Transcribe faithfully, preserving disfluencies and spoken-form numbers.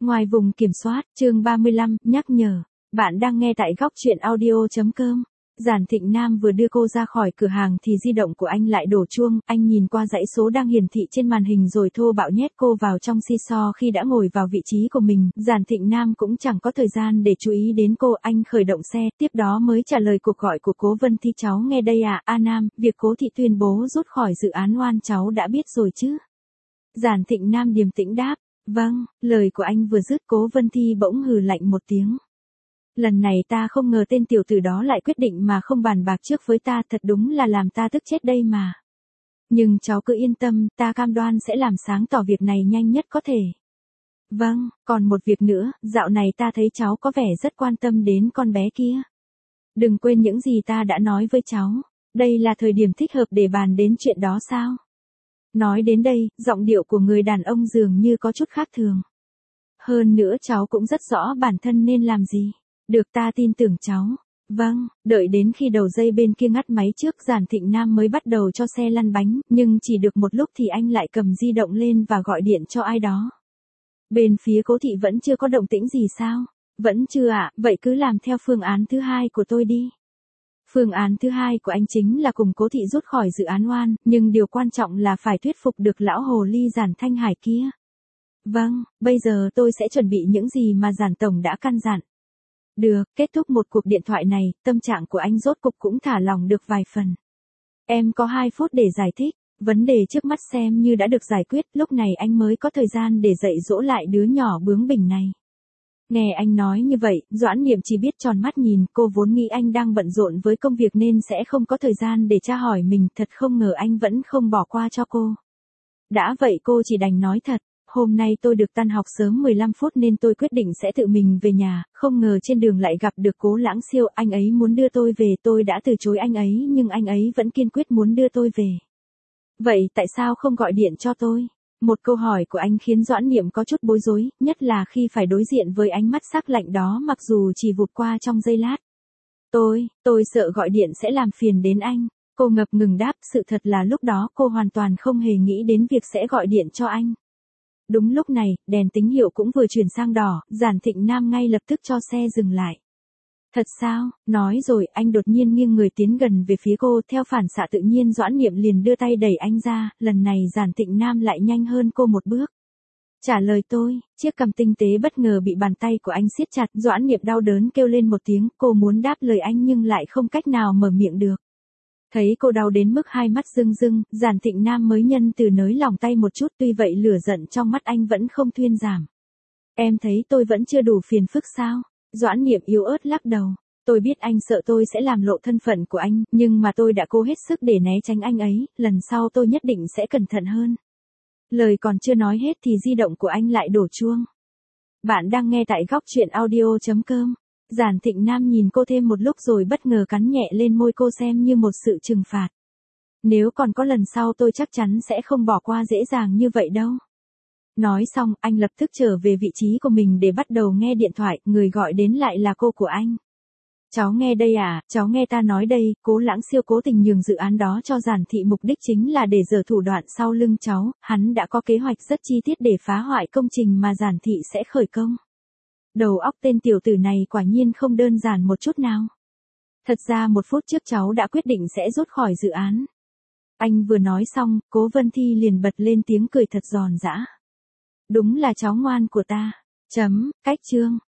Ngoài vùng kiểm soát, chương ba mươi lăm, nhắc nhở. Bạn đang nghe tại góc truyện audio.com. Giản Thịnh Nam vừa đưa cô ra khỏi cửa hàng thì di động của anh lại đổ chuông, anh nhìn qua dãy số đang hiển thị trên màn hình rồi thô bạo nhét cô vào trong xi xo khi đã ngồi vào vị trí của mình. Giản Thịnh Nam cũng chẳng có thời gian để chú ý đến cô, anh khởi động xe, tiếp đó mới trả lời cuộc gọi của Cố Vân Thi. Cháu nghe đây ạ, A Nam, việc Cố Thị tuyên bố rút khỏi dự án Oan cháu đã biết rồi chứ? Giản Thịnh Nam điềm tĩnh đáp. Vâng, lời của anh vừa dứt Cố Vân Thi bỗng hừ lạnh một tiếng. Lần này ta không ngờ tên tiểu tử đó lại quyết định mà không bàn bạc trước với ta, thật đúng là làm ta tức chết đây mà. Nhưng cháu cứ yên tâm, ta cam đoan sẽ làm sáng tỏ việc này nhanh nhất có thể. Vâng, còn một việc nữa, dạo này ta thấy cháu có vẻ rất quan tâm đến con bé kia. Đừng quên những gì ta đã nói với cháu, đây là thời điểm thích hợp để bàn đến chuyện đó sao? Nói đến đây, giọng điệu của người đàn ông dường như có chút khác thường. Hơn nữa cháu cũng rất rõ bản thân nên làm gì. Được, ta tin tưởng cháu. Vâng, đợi đến khi đầu dây bên kia ngắt máy trước, Giản Thịnh Nam mới bắt đầu cho xe lăn bánh, nhưng chỉ được một lúc thì anh lại cầm di động lên và gọi điện cho ai đó. Bên phía Cố Thị vẫn chưa có động tĩnh gì sao? Vẫn chưa ạ, à, vậy cứ làm theo phương án thứ hai của tôi đi. Phương án thứ hai của anh chính là cùng Cố Thị rút khỏi dự án Oan, nhưng điều quan trọng là phải thuyết phục được lão hồ ly Giản Thanh Hải kia. Vâng, bây giờ tôi sẽ chuẩn bị những gì mà Giản Tổng đã căn dặn. Được, kết thúc một cuộc điện thoại này, tâm trạng của anh rốt cục cũng thả lỏng được vài phần. Em có hai phút để giải thích, vấn đề trước mắt xem như đã được giải quyết, lúc này anh mới có thời gian để dạy dỗ lại đứa nhỏ bướng bỉnh này. Nghe anh nói như vậy, Doãn Niệm chỉ biết tròn mắt nhìn, cô vốn nghĩ anh đang bận rộn với công việc nên sẽ không có thời gian để tra hỏi mình, thật không ngờ anh vẫn không bỏ qua cho cô. Đã vậy cô chỉ đành nói thật, hôm nay tôi được tan học sớm mười lăm phút nên tôi quyết định sẽ tự mình về nhà, không ngờ trên đường lại gặp được Cố Lãng Siêu, anh ấy muốn đưa tôi về, tôi đã từ chối anh ấy nhưng anh ấy vẫn kiên quyết muốn đưa tôi về. Vậy tại sao không gọi điện cho tôi? Một câu hỏi của anh khiến Doãn Niệm có chút bối rối, nhất là khi phải đối diện với ánh mắt sắc lạnh đó mặc dù chỉ vụt qua trong giây lát. Tôi, tôi sợ gọi điện sẽ làm phiền đến anh. Cô ngập ngừng đáp, sự thật là lúc đó cô hoàn toàn không hề nghĩ đến việc sẽ gọi điện cho anh. Đúng lúc này, đèn tín hiệu cũng vừa chuyển sang đỏ, Giản Thịnh Nam ngay lập tức cho xe dừng lại. Thật sao? Nói rồi, anh đột nhiên nghiêng người tiến gần về phía cô, theo phản xạ tự nhiên Doãn Niệm liền đưa tay đẩy anh ra, lần này Giản Thịnh Nam lại nhanh hơn cô một bước. Trả lời tôi, chiếc cằm tinh tế bất ngờ bị bàn tay của anh siết chặt, Doãn Niệm đau đớn kêu lên một tiếng, cô muốn đáp lời anh nhưng lại không cách nào mở miệng được. Thấy cô đau đến mức hai mắt rưng rưng, Giản Thịnh Nam mới nhân từ nới lòng tay một chút, tuy vậy lửa giận trong mắt anh vẫn không thuyên giảm. Em thấy tôi vẫn chưa đủ phiền phức sao? Doãn Niệm yếu ớt lắc đầu. Tôi biết anh sợ tôi sẽ làm lộ thân phận của anh, nhưng mà tôi đã cố hết sức để né tránh anh ấy, lần sau tôi nhất định sẽ cẩn thận hơn. Lời còn chưa nói hết thì di động của anh lại đổ chuông. Bạn đang nghe tại góc truyện audio.com. Giản Thịnh Nam nhìn cô thêm một lúc rồi bất ngờ cắn nhẹ lên môi cô xem như một sự trừng phạt. Nếu còn có lần sau tôi chắc chắn sẽ không bỏ qua dễ dàng như vậy đâu. Nói xong, anh lập tức trở về vị trí của mình để bắt đầu nghe điện thoại, người gọi đến lại là cô của anh. Cháu nghe đây à, cháu nghe ta nói đây, Cố Lãng Siêu cố tình nhường dự án đó cho Giản thị, mục đích chính là để giở thủ đoạn sau lưng cháu, hắn đã có kế hoạch rất chi tiết để phá hoại công trình mà Giản thị sẽ khởi công. Đầu óc tên tiểu tử này quả nhiên không đơn giản một chút nào. Thật ra một phút trước cháu đã quyết định sẽ rút khỏi dự án. Anh vừa nói xong, Cố Vân Thi liền bật lên tiếng cười thật giòn giã. Đúng là cháu ngoan của ta. Chấm, cách chương.